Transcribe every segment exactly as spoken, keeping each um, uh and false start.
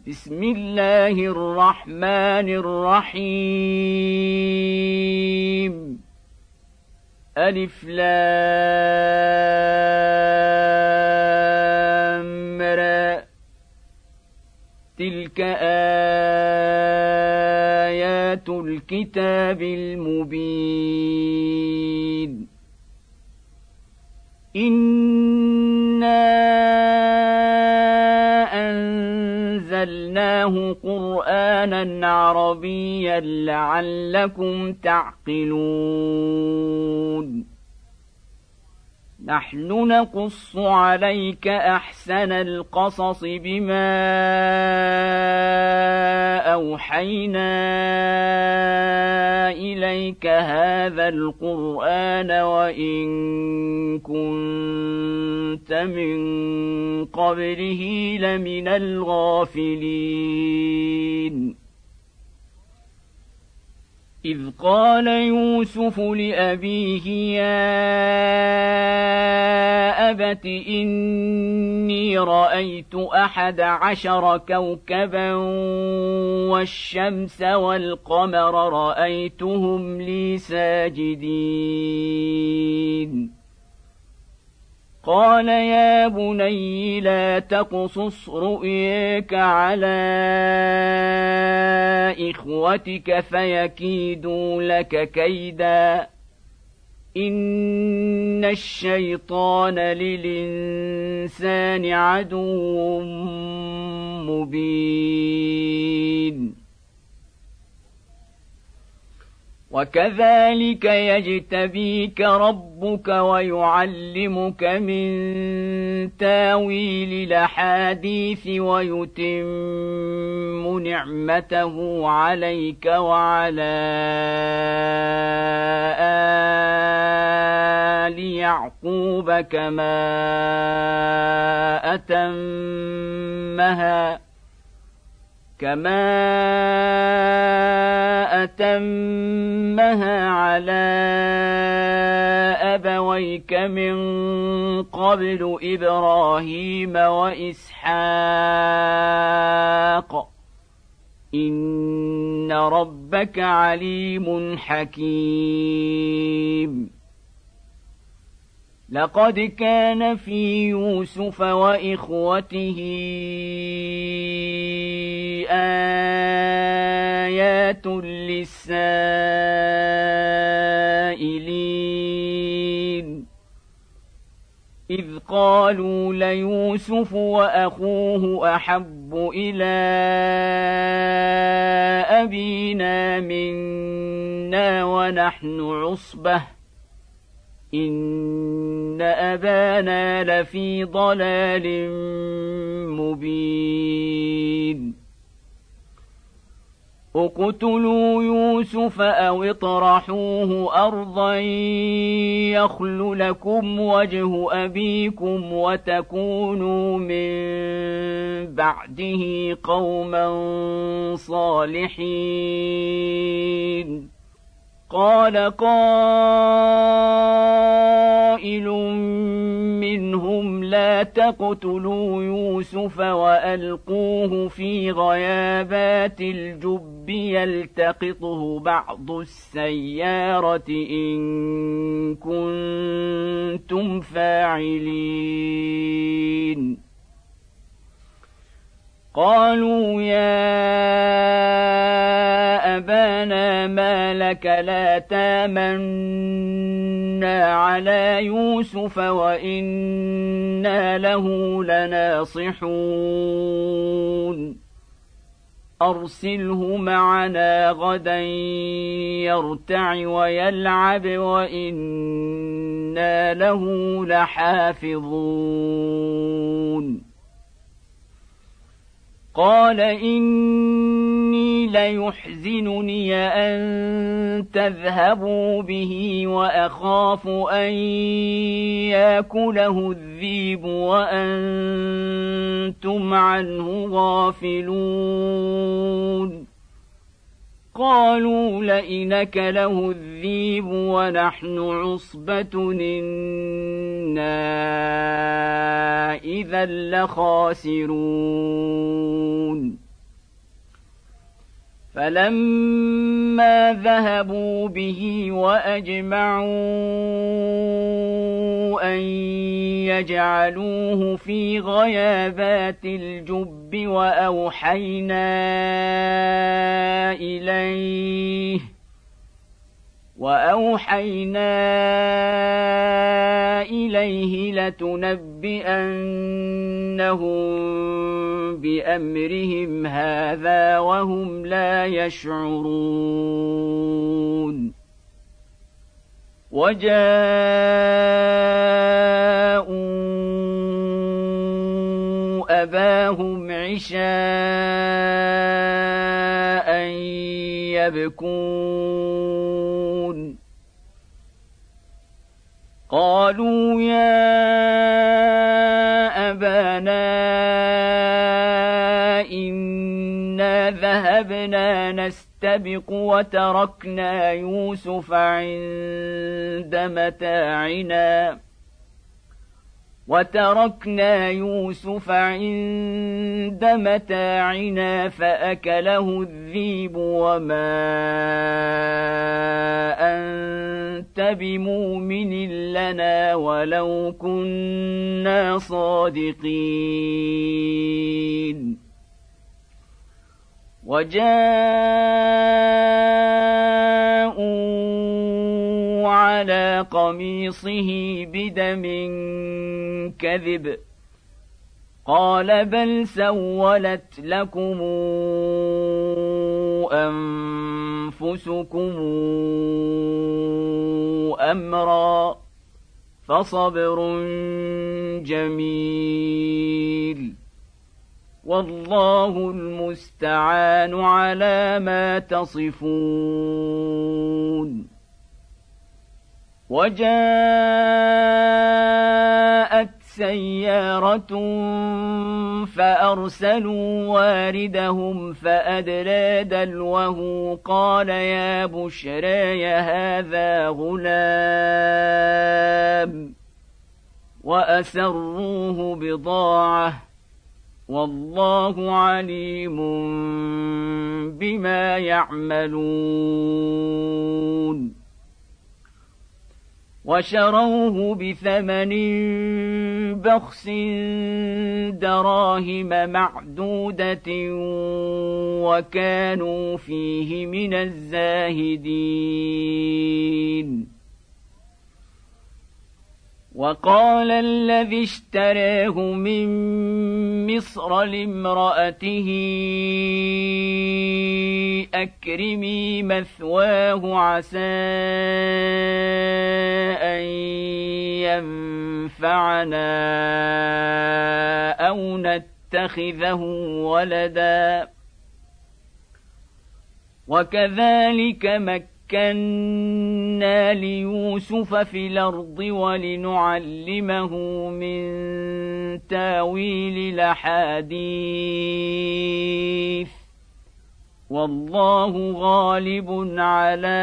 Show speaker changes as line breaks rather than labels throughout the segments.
بسم الله الرحمن الرحيم ألف لام را تلك آيات الكتاب المبين إنا أنزلناه قرآنا عربيا لعلكم تعقلون نحن نقص عليك أحسن القصص بما أوحينا إليك هذا القرآن وإن كنت من قبله لمن الغافلين إذ قال يوسف لأبيه يا أبت إني رأيت أحد عشر كوكبا والشمس والقمر رأيتهم لي ساجدين قال يا بني لا تقصص رؤياك على إخوتك فيكيدوا لك كيدا إن الشيطان للإنسان عدو مبين وكذلك يجتبيك ربك ويعلمك من تاويل الأحاديث ويتم نعمته عليك وعلى آل يعقوب كما أتمها كما أتمها على أبويك من قبل إبراهيم وإسحاق إن ربك عليم حكيم لقد كان في يوسف وإخوته آيات للسائلين إذ قالوا ليوسف وأخوه أحب إلى أبينا منا ونحن عصبة إن أبانا لفي ضلال مبين اقتلوا يوسف أو اطرحوه أرضا يخل لكم وجه أبيكم وتكونوا من بعده قوما صالحين قال قائل منهم لا تقتلوا يوسف وألقوه في غيابات الجب يلتقطه بعض السيارة إن كنتم فاعلين قالوا يا أبانا ما لك لا تامنا على يوسف وإنا له لناصحون أرسله معنا غدا يرتع ويلعب وإنا له لحافظون قال إني ليحزنني أن تذهبوا به وأخاف أن يأكله الذئب وأنتم عنه غافلون قالوا لئن أكله الذئب ونحن عصبة إنا إذا لخاسرون فلما ذهبوا به وأجمعوا أن يجعلوه في غيابات الجب وأوحينا إليه وأوحينا إليه لتنبئنهم بأمرهم هذا وهم لا يشعرون وجاءوا أباهم عشاء يبكون قالوا يا أبانا إنا ذهبنا نستبق وتركنا يوسف عند متاعنا وتركنا يوسف عند متاعنا فأكله الذئب وما أنت بمؤمن لنا ولو كنا صادقين وجاءوا على قميصه بدم كذب قال بل سولت لكم أنفسكم أمرا فصبر جميل والله المستعان على ما تصفون وجاءت سيارة فأرسلوا واردهم فأدلى دلوه قال يا بشرى هذا غلام وأسروه بضاعة والله عليم بما يعملون وشروه بثمن بخس دراهم معدودة وكانوا فيه من الزاهدين وقال الذي اشتراه من مصر لامرأته أكرمي مثواه عسى أن ينفعنا أو نتخذه ولدا وكذلك مكنا مكنا ليوسف في الأرض ولنعلمه من تاويل الأحاديث والله غالب على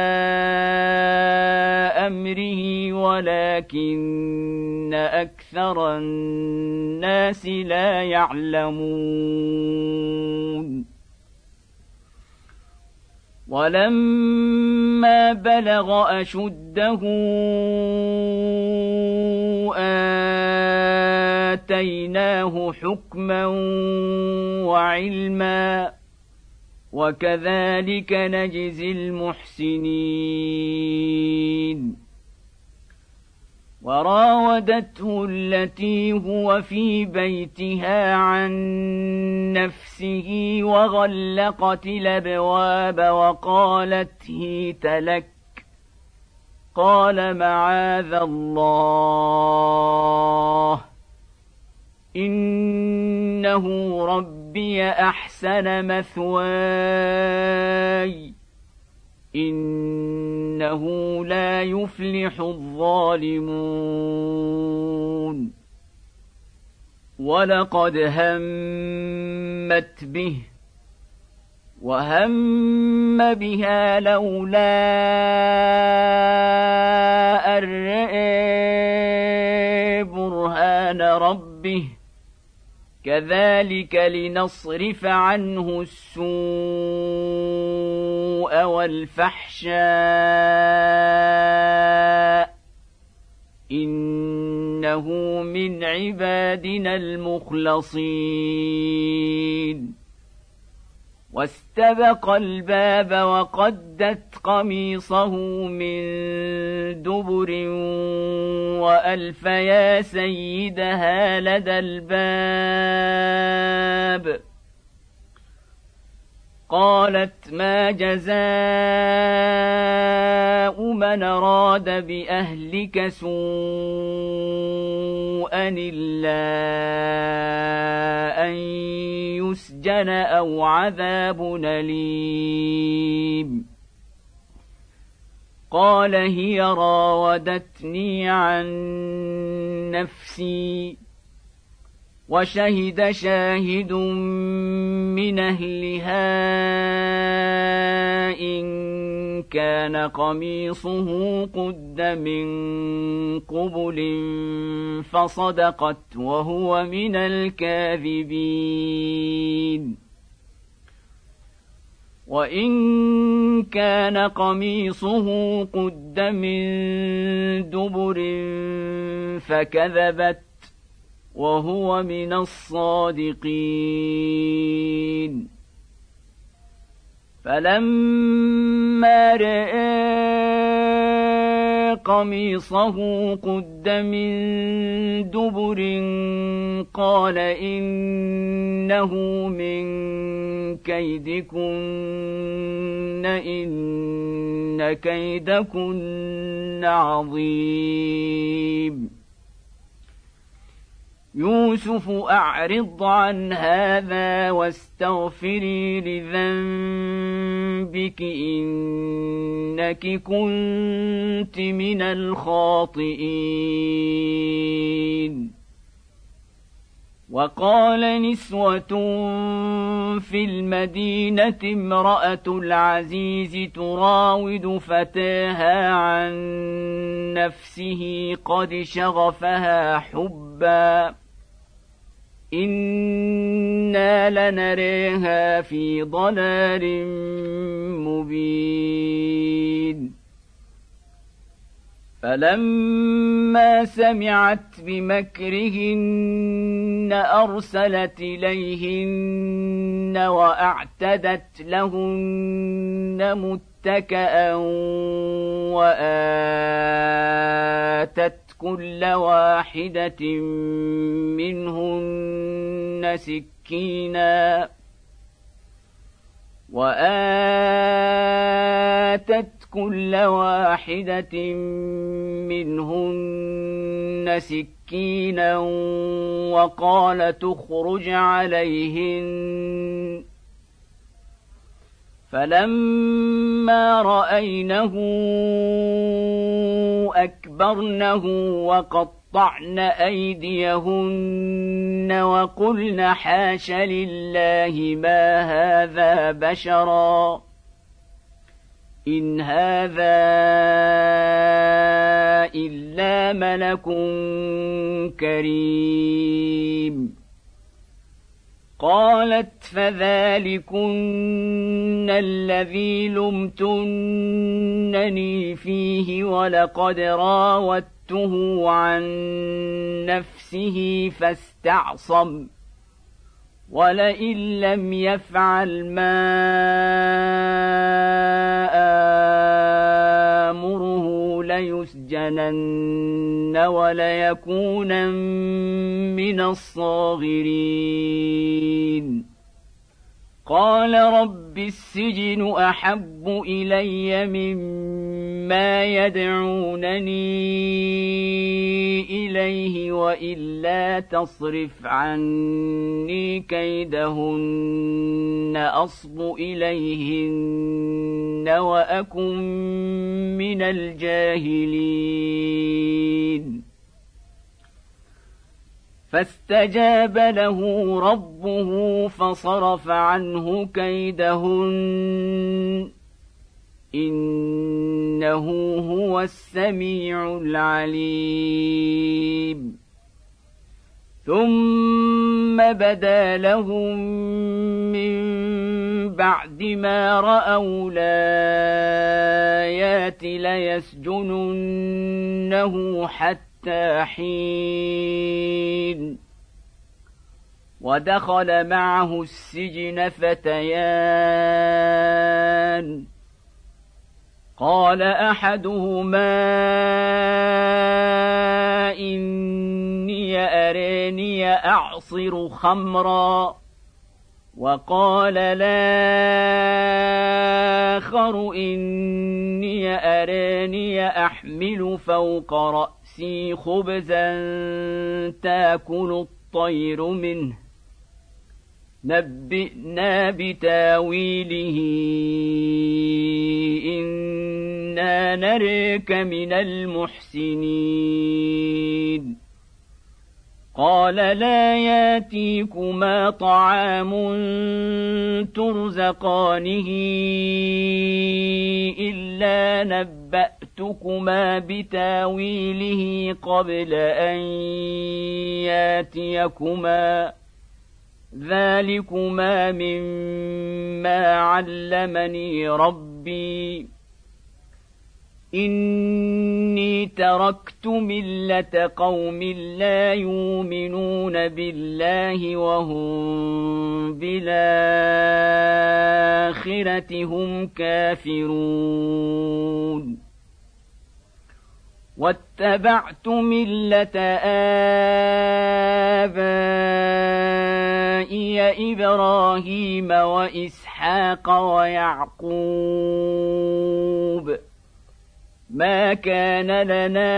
أمره ولكن أكثر الناس لا يعلمون ولما بلغ أشده آتيناه حكما وعلما وكذلك نجزي المحسنين وراودته التي هو في بيتها عن نفسه وغلقت الأبواب وقالت هيت لك قال معاذ الله إنه ربي أحسن مثواي إنه لا يفلح الظالمون ولقد همت به وهم بها لولا أن رأى برهان ربه كذلك لنصرف عنه السوء والفحشاء إنه من عبادنا المخلصين واستبق الباب وقدت قميصه من دبر وألف يا سيدها لدى الباب قالت ما جزاء من أراد بأهلك سوءا إلا أن يسجن أو عذاب أليم قال هي راودتني عن نفسي وشهد شاهد من أهلها إن كان قميصه قد من قبل فصدقت وهو من الكاذبين وإن كان قميصه قد من دبر فكذبت وهو من الصادقين فلما رأى قميصه قد من دبر قال إنه من كيدكن إن كيدكن عظيم يوسف أعرض عن هذا واستغفري لذنبك إنك كنت من الخاطئين وقال نسوة في المدينة امرأة العزيز تراود فتاها عن نفسه قد شغفها حبا إنا لنريها في ضلال مبين فلما سمعت بمكرهن أرسلت إليهن وأعتدت لهن متكئا وآتت كل واحدة منهن سكينا وآتت كل واحدة منهن سكينا وقال تخرج عليهن فلما رأينه أكبرنه وقطعن أيديهن وقلن حاش لله ما هذا بشرا إن هذا إلا ملك كريم قالت فذلكن الذي لمتنني فيه ولقد راودته عن نفسه فاستعصم ولئن لم يفعل ما آمره ليسجنن وليكونن من الصاغرين قال رب السجن أحب إلي مما يدعونني إليه وإلا تصرف عني كيدهن أصب إليهن وأكن من الجاهلين فاستجاب له ربه فصرف عنه كيدهن إنه هو السميع العليم ثم بدا لهم من بعد ما رأوا الآيات ليسجننه حتى حين ودخل معه السجن فتيان قال أحدهما إني أراني أعصر خمرا وقال الآخر إني أراني أحمل فوق رأسي خبزا تأكل الطير منه نبئنا بتاويله إنا نريك من المحسنين قال لا ياتيكما طعام ترزقانه إلا نبأتكما بتاويله قبل أن ياتيكما ذلكما مما علمني ربي إني تركت ملة قوم لا يؤمنون بالله وهم بالآخرة هم كافرون واتبعت ملة آبائي إبراهيم وإسحاق ويعقوب ما كان لنا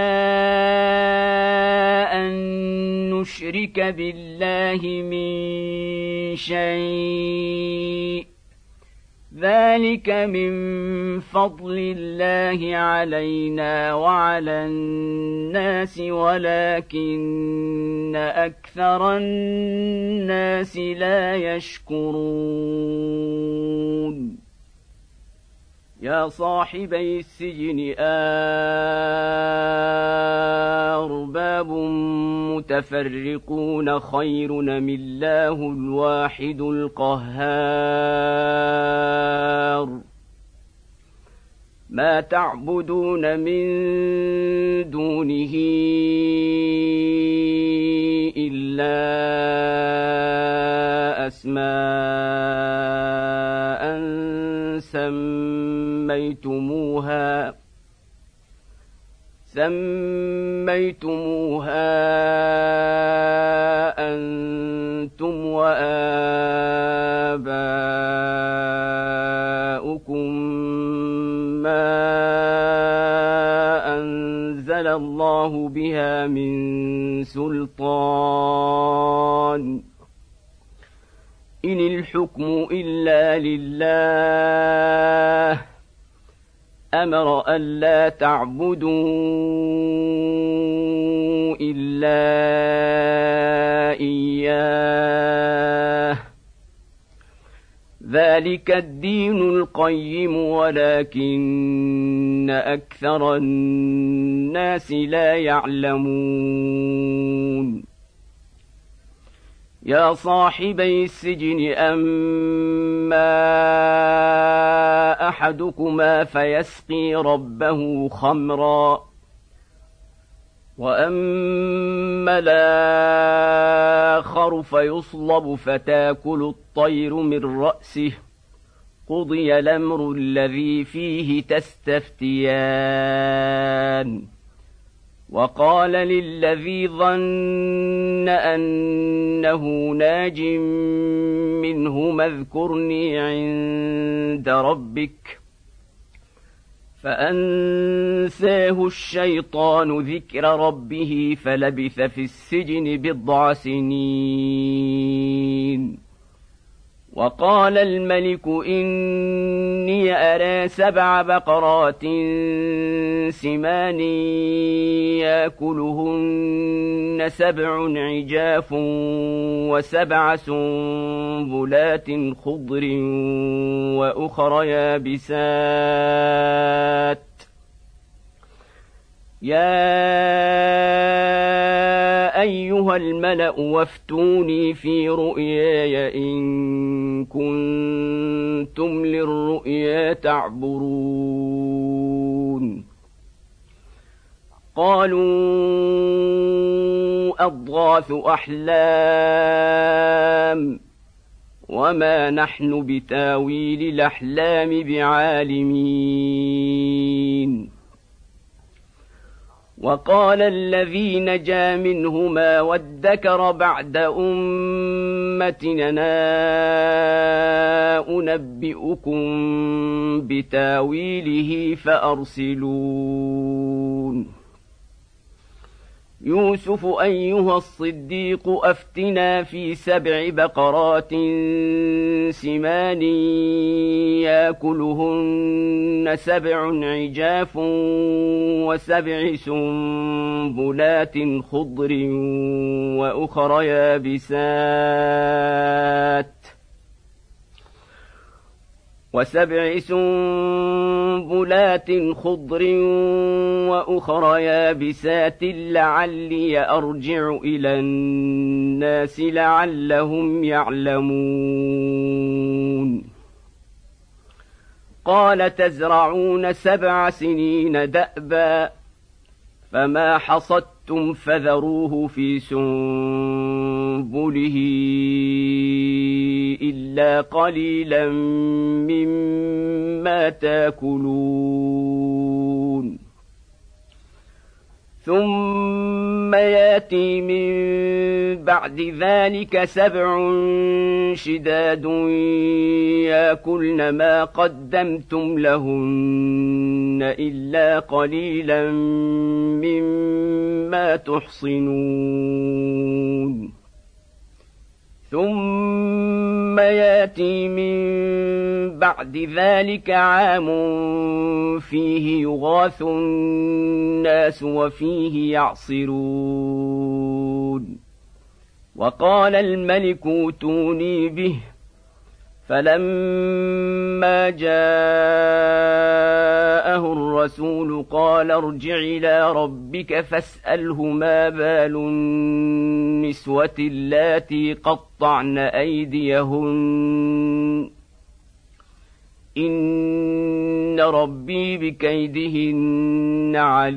أن نشرك بالله من شيء ذلك من فضل الله علينا وعلى الناس ولكن أكثر الناس لا يشكرون يا صاحبي السجن أرباب متفرقون خير أم الله الواحد القهار ما تعبدون من دونه إلا أسماء سميتموها سميتموها أنتم وآباؤكم ما أنزل الله بها من سلطان إن الحكم إلا لله أمر ألا تعبدوا إلا إياه ذلك الدين القيم ولكن أكثر الناس لا يعلمون يا صاحبي السجن أما أحدكما فيسقي ربه خمرا وأما الآخر فيصلب فتاكل الطير من رأسه قضي الأمر الذي فيه تستفتيان وقال للذي ظن أنه ناج منه اذكرني عند ربك فأنساه الشيطان ذكر ربه فلبث في السجن بضع سنين وقال الملك إني أرى سبع بقرات سمان يأكلهن سبع عجاف وسبع سنبلات خضر وأخر يابسات يا أيها الملأ وافتوني في رؤياي إن كنتم للرؤيا تعبرون قالوا أضغاث أحلام وما نحن بتاويل الأحلام بعالمين وقال الذي نجا منهما وادكر بعد أمتنا أنبئكم بتاويله فأرسلون يوسف أيها الصديق أفتنا في سبع بقرات سمان يأكلهن سبع عجاف وسبع سنبلات خضر وأخر يابسات وسبع سنبلات خضر وأخر يابسات لعلي أرجع إلى الناس لعلهم يعلمون قال تزرعون سبع سنين دأبا فما حصدتم فذروه في سنبله إلا قليلا مما تأكلون ثم يأتي من بعد ذلك سبع شداد يأكلن ما قدمتم لهن إلا قليلا مما تحصنون ثم يأتي من بعد ذلك عام فيه يغاث الناس وفيه يعصرون وقال الملك ائتوني به فلما جاءه الرسول قال ارجع إلى ربك فاسأله ما بال النسوة اللاتي قطعن أيديهن إن ربي بكيدهن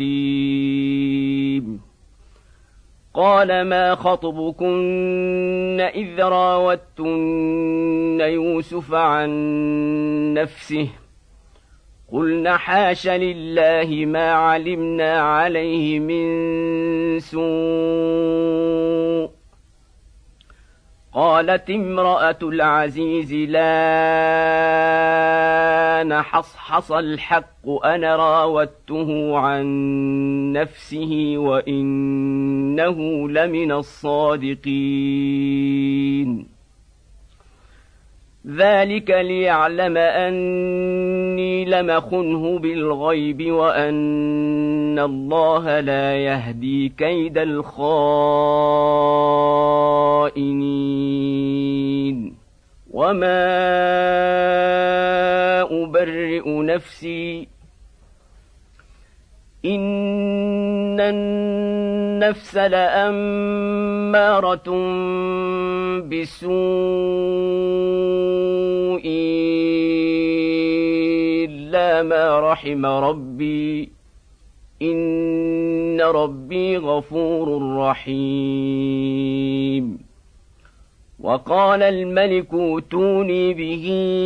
عليم قال ما خطبكن إذ راوتن يوسف عن نفسه قلنا حاش لله ما علمنا عليه من سوء قالت امرأة العزيز لا نحصحص الحق أنا راودته عن نفسه وإنه لمن الصادقين ذلك ليعلم أني لم أخنه بالغيب وأن الله لا يهدي كيد الخائنين وما أبرئ نفسي إن النفس لأمارة بالسوء إلا ما رحم ربي إن ربي غفور رحيم وقال الملك ائتوني به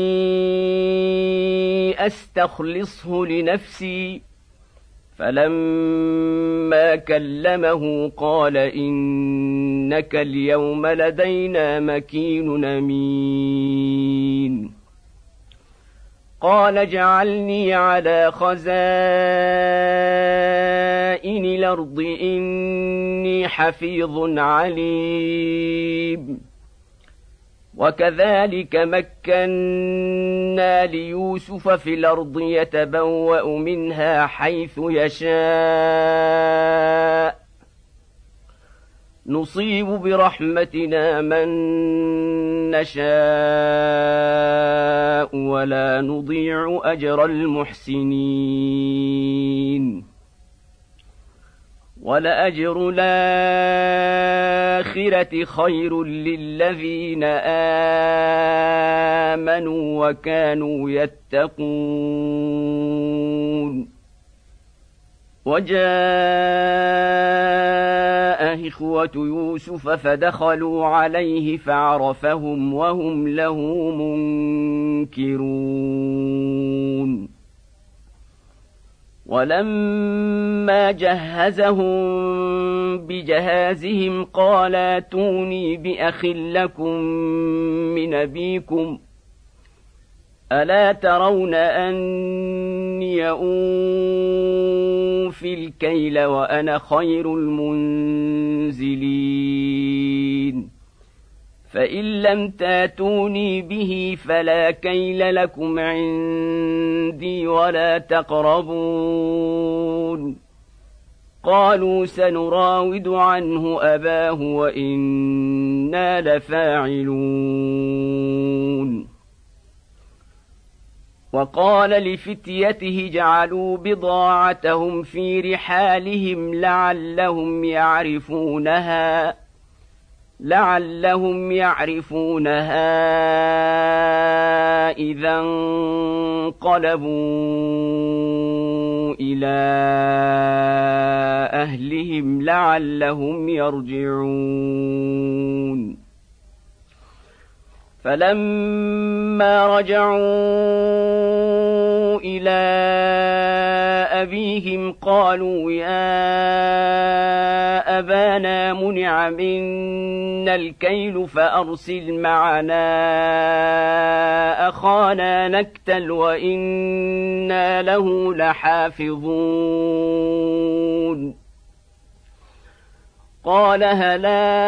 أستخلصه لنفسي فلما كلمه قال إنك اليوم لدينا مكين أمين قال اجعلني على خزائن الأرض إني حفيظ عليم وكذلك مكنا ليوسف في الأرض يتبوأ منها حيث يشاء نصيب برحمتنا من نشاء ولا نضيع أجر المحسنين ولأجر الآخرة خير للذين آمنوا وكانوا يتقون. وجاء إخوة يوسف فدخلوا عليه فعرفهم وهم له منكرون. ولما جهزهم بجهازهم قال ائتوني بأخ لكم من أبيكم ألا ترون أني أوفي الكيل وأنا خير المنزلين فإن لم تاتوني به فلا كيل لكم عندي ولا تقربون. قالوا سنراود عنه أباه وإنا لفاعلون. وقال لفتيته جعلوا بضاعتهم في رحالهم لعلهم يعرفونها لعلهم يعرفونها إذا انقلبوا إلى أهلهم لعلهم يرجعون. فلما رجعوا إلى أبيهم قالوا يا أبانا منع منا الكيل فأرسل معنا أخانا نكتل وإنا له لحافظون. قال هل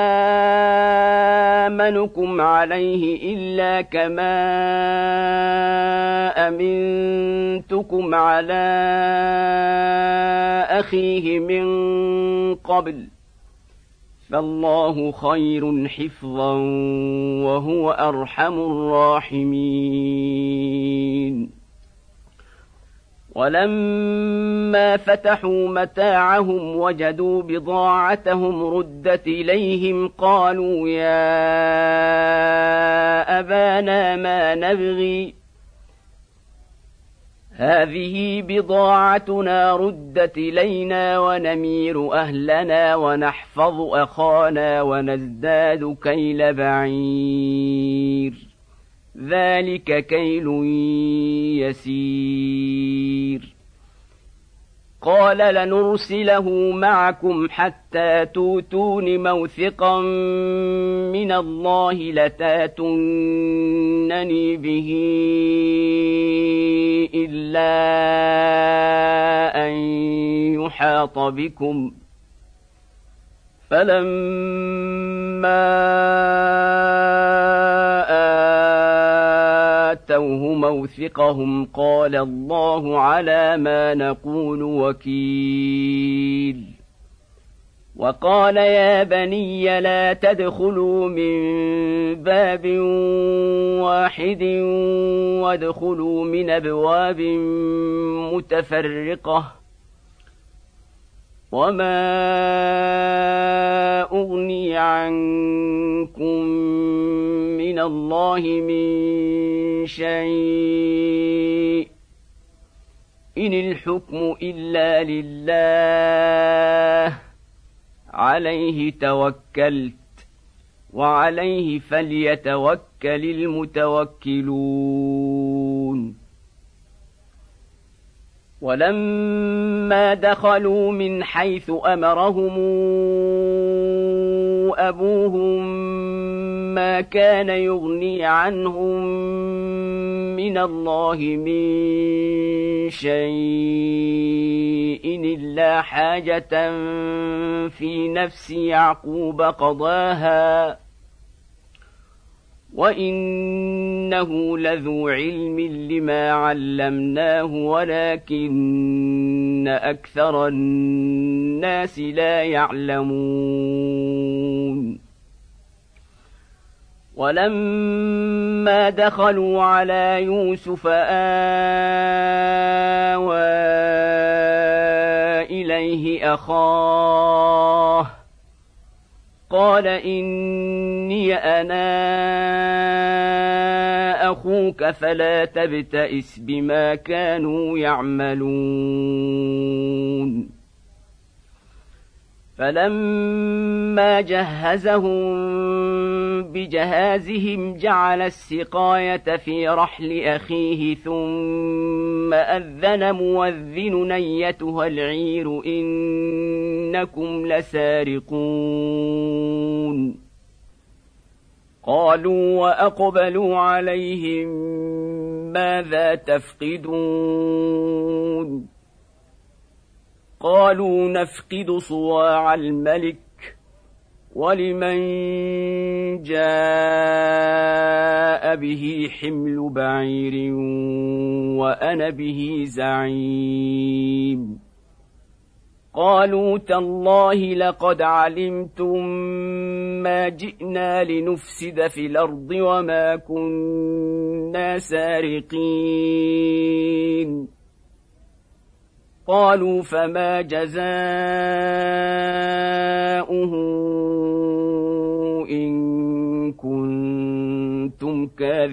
آمنكم عليه إلا كما أمنتكم على أخيه من قبل فالله خير حفظا وهو أرحم الراحمين. ولما فتحوا متاعهم وجدوا بضاعتهم ردت إليهم قالوا يا أبانا ما نبغي هذه بضاعتنا ردت إلينا ونمير أهلنا ونحفظ أخانا ونزداد كيل بعير ذلك كيل يسير. قال لنرسله معكم حتى توتون موثقا من الله لتاتونني به إلا أن يحاط بكم فلما آتوه موثقهم قال الله على ما نقول وكيل. وقال يا بني لا تدخلوا من باب واحد وادخلوا من أبواب متفرقة وما أغني عنكم من الله من شيء إن الحكم إلا لله عليه توكلت وعليه فليتوكل المتوكلون. ولما دخلوا من حيث أمرهم أبوهم ما كان يغني عنهم من الله من شيء إلا حاجة في نفس يعقوب قضاها وإنه لذو علم لما علمناه ولكن أكثر الناس لا يعلمون. ولما دخلوا على يوسف آوى إليه أخاه قال إني أنا أخوك فلا تبتئس بما كانوا يعملون فلما جهزهم بجهازهم جعل السقاية في رحل أخيه ثم أذن مؤذن أيتها العير إنكم لسارقون قالوا وأقبلوا عليهم ماذا تفقدون قالوا نفقد صواع الملك ولمن جاء به حمل بعير وأنا به زعيم قالوا تالله لقد علمتم ما جئنا لنفسد في الأرض وما كنا سارقين قالوا فما جزاؤه إن كنتم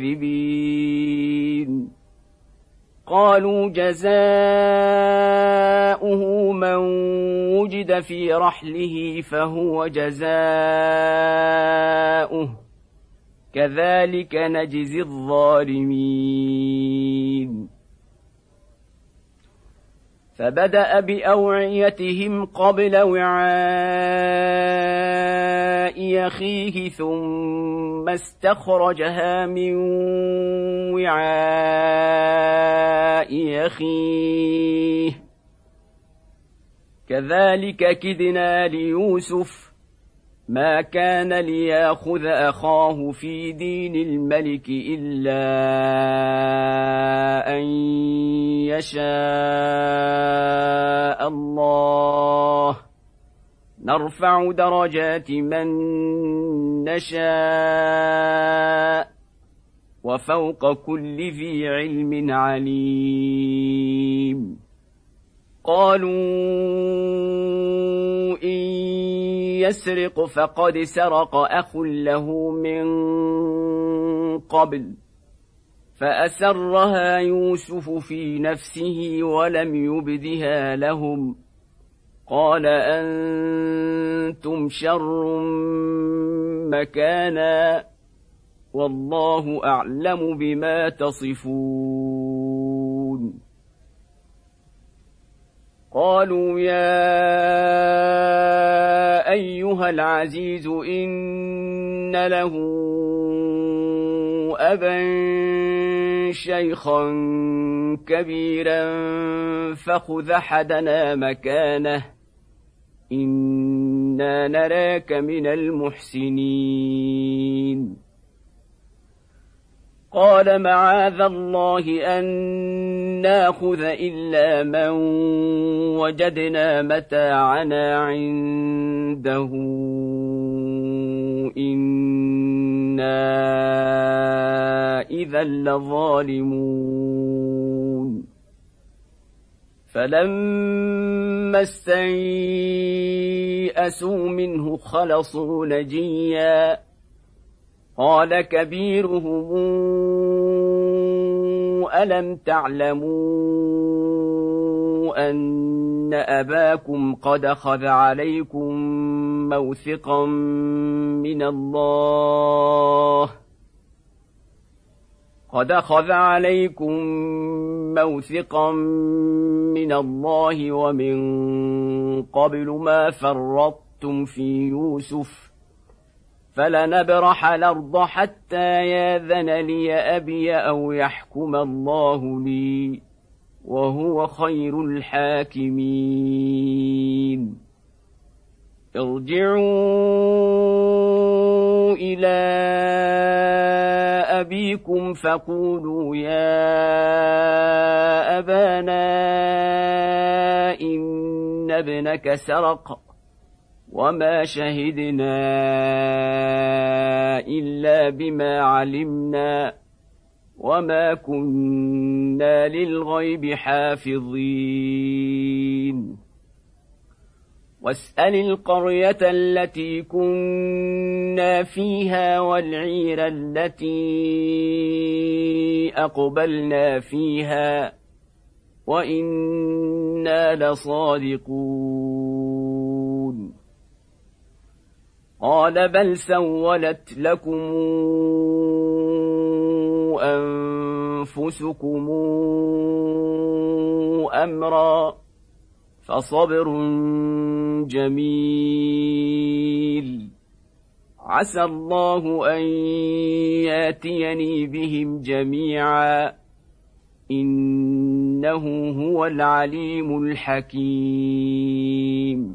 كاذبين قالوا جزاؤه من وجد في رحله فهو جزاؤه كذلك نجزي الظالمين فبدأ بأوعيتهم قبل وعاء أخيه ثم استخرجها من وعاء أخيه كذلك كدنا ليوسف ما كان ليأخذ أخاه في دين الملك إلا أن يشاء الله نرفع درجات من نشاء وفوق كل ذي علم عليم قالوا إن يسرق فقد سرق أخ له من قبل فأسرها يوسف في نفسه ولم يبدها لهم قال أنتم شر مكانا والله أعلم بما تصفون قالوا يا أيها العزيز إن له أبا شيخا كبيرا فخذ أحدنا مكانه إنا نراك من المحسنين قال معاذ الله أن ناخذ إلا من وجدنا متاعنا عنده إنا إذا لظالمون فلما استيئسوا منه خلصوا نجيا قال كبيرهم ألم تعلموا أن أباكم قد أخذ عليكم موثقا من الله قد أخذ عليكم موثقا من الله ومن قبل ما فرطتم في يوسف فلنبرح الأرض حتى ياذن لي أبي أو يحكم الله لي وهو خير الحاكمين ارجعوا إلى أبيكم فقولوا يا أبانا إن ابنك سرق وما شهدنا إلا بما علمنا وما كنا للغيب حافظين واسأل القرية التي كنا فيها والعير التي أقبلنا فيها وإنا لصادقون قال بل سولت لكم أنفسكم أمرا فصبر جميل عسى الله أن ياتيني بهم جميعا إنه هو العليم الحكيم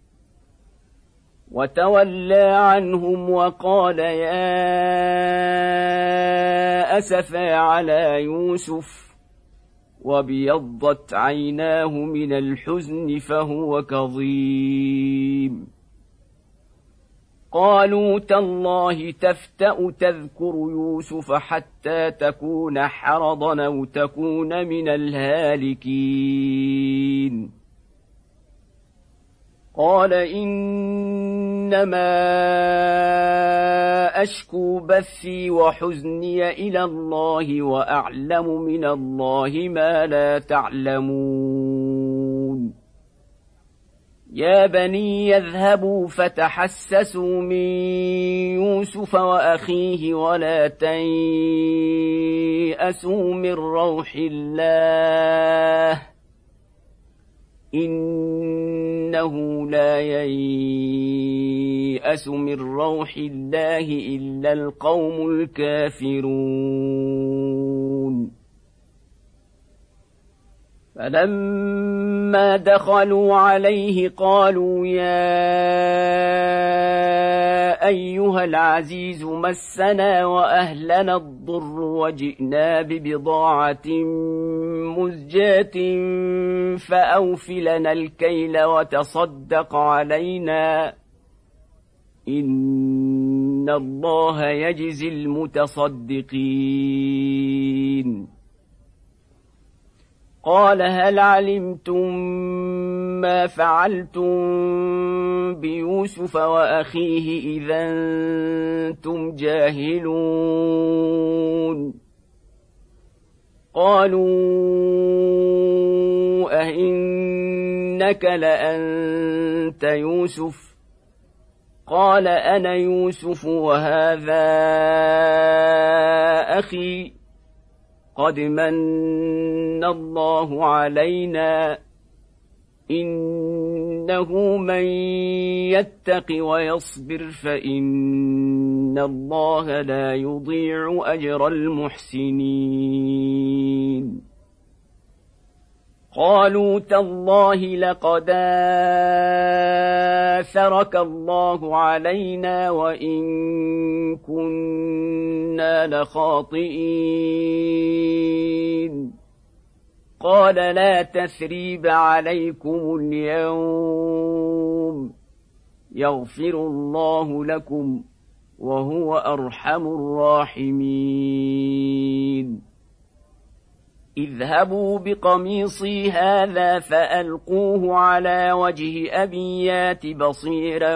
وتولى عنهم وقال يا أسفا على يوسف وابيضت عيناه من الحزن فهو كظيم قالوا تالله تفتأ تذكر يوسف حتى تكون حرضا أو تكون من الهالكين قال إنما أشكو بثي وحزني إلى الله وأعلم من الله ما لا تعلمون يا بني يذهبوا فتحسسوا من يوسف وأخيه ولا تيأسوا من روح الله إنه لا ييأس من روح الله إلا القوم الكافرون فلما دخلوا عليه قالوا يا أيها العزيز مسنا وأهلنا الضر وجئنا ببضاعة مزجاة فأوف لنا الكيل وتصدق علينا إن الله يجزي المتصدقين قال هل علمتم ما فعلتم بيوسف وأخيه إذا أنتم جاهلون قالوا أئنك لأنت يوسف قال أنا يوسف وهذا أخي قد من الله علينا إنه من يتق ويصبر فإن الله لا يضيع أجر المحسنين قالوا تالله لقد آثرك الله علينا وإن كنا لخاطئين قال لا تثريب عليكم اليوم يغفر الله لكم وهو أرحم الراحمين اذهبوا بقميصي هذا فألقوه على وجه أبي يات بصيرا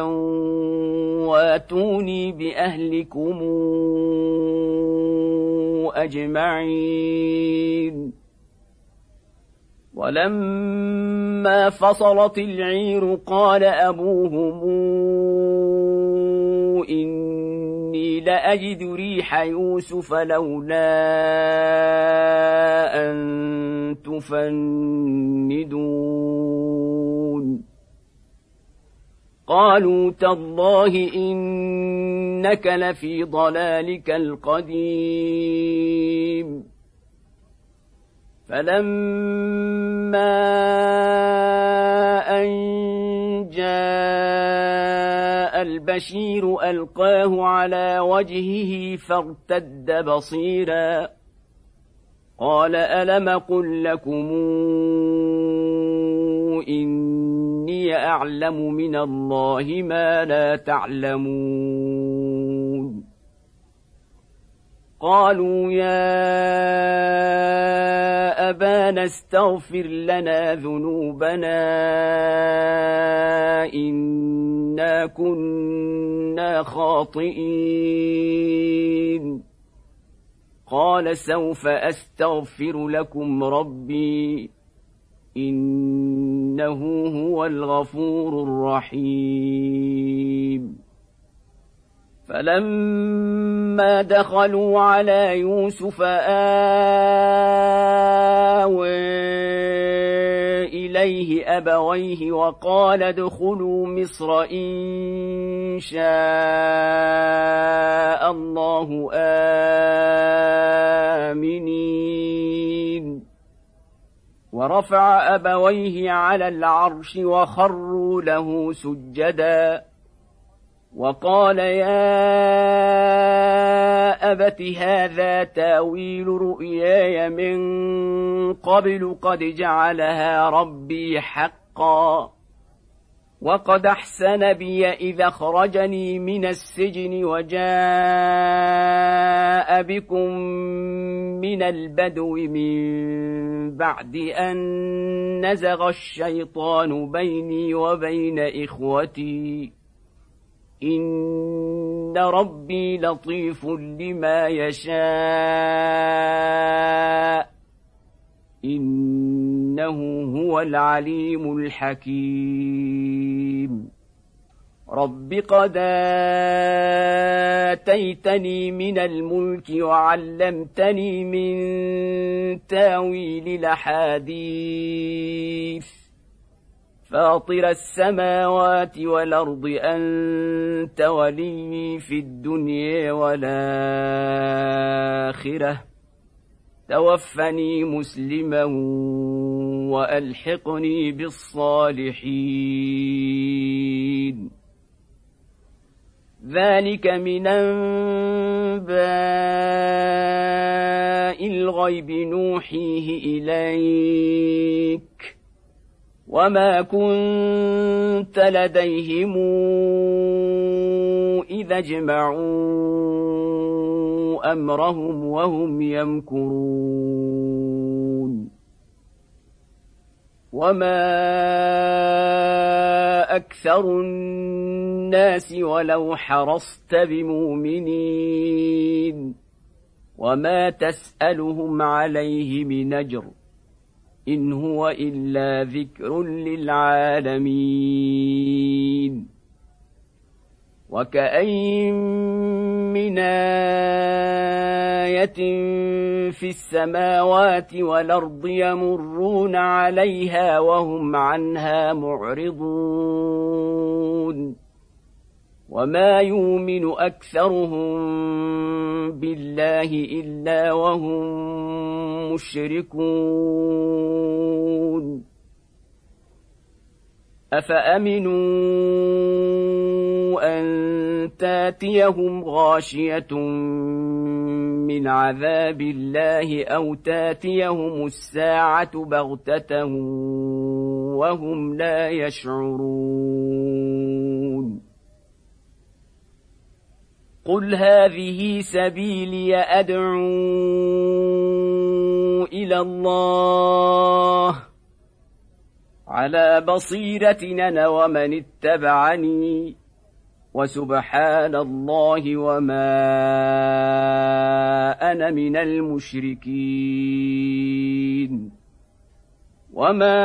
واتوني بأهلكم أجمعين ولما فصلت العير قال أبوهم إني لأجد ريح يوسف لولا أن تفندون قالوا تالله إنك لفي ضلالك القديم فلما أن جاء البشير ألقاه على وجهه فارتد بصيرا قال ألم قل لكم إني أعلم من الله ما لا تعلمون قالوا يا أبانا استغفر لنا ذنوبنا إنا كنا خاطئين قال سوف أستغفر لكم ربي إنه هو الغفور الرحيم فلما دخلوا على يوسف آوى إليه أبويه وقال ادخلوا مصر إن شاء الله آمنين ورفع أبويه على العرش وخروا له سجدا وقال يا أبت هذا تاويل رؤياي من قبل قد جعلها ربي حقا وقد أحسن بي إذا أخرجني من السجن وجاء بكم من البدو من بعد أن نزغ الشيطان بيني وبين إخوتي إن ربي لطيف لما يشاء إنه هو العليم الحكيم رب قد آتيتني من الملك وعلمتني من تاويل الأحاديث فاطر السماوات والأرض أنت ولي في الدنيا والآخرة توفني مسلما وألحقني بالصالحين ذلك من أنباء الغيب نوحيه إليك وما كنت لديهم إذا اجمعوا أمرهم وهم يمكرون وما أكثر الناس ولو حرصت بمؤمنين وما تسألهم عليه من أجر إن هو إلا ذكر للعالمين وكأين من آية في السماوات والأرض يمرون عليها وهم عنها معرضون وما يؤمن أكثرهم بالله إلا وهم مشركون أفأمنوا أن تاتيهم غاشية من عذاب الله أو تاتيهم الساعة بغتة وهم لا يشعرون قل هذه سبيلي أدعو إلى الله على بصيرة أنا ومن اتبعني وسبحان الله وما أنا من المشركين وما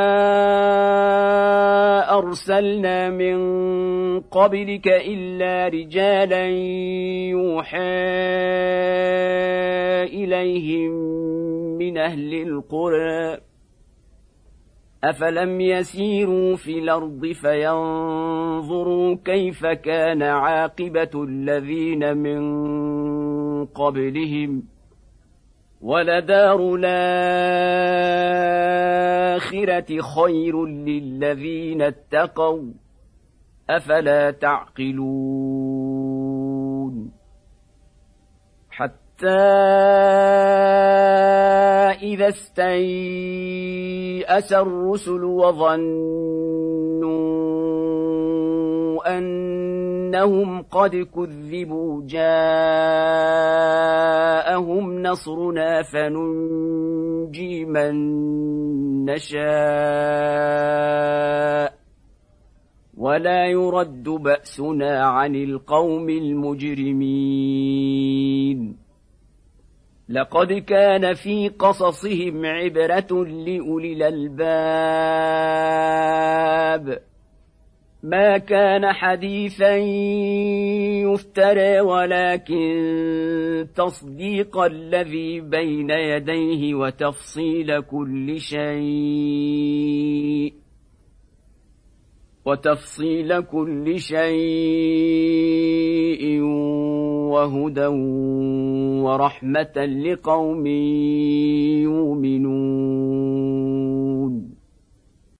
أرسلنا من قبلك إلا رجالا يوحى إليهم من أهل القرى أفلم يسيروا في الأرض فينظروا كيف كان عاقبة الذين من قبلهم ولدار الآخرة خير للذين اتقوا أفلا تعقلون حتى إذا استيأس الرسل وظنوا أنهم قد كذبوا جاءهم نصرنا فننجي من نشاء ولا يرد بأسنا عن القوم المجرمين لقد كان في قصصهم عبرة لأولي الألباب ما كان حديثا يفترى ولكن تصديق الذي بين يديه وتفصيل كل شيء وتفصيل كل شيء وهدى ورحمة لقوم يؤمنون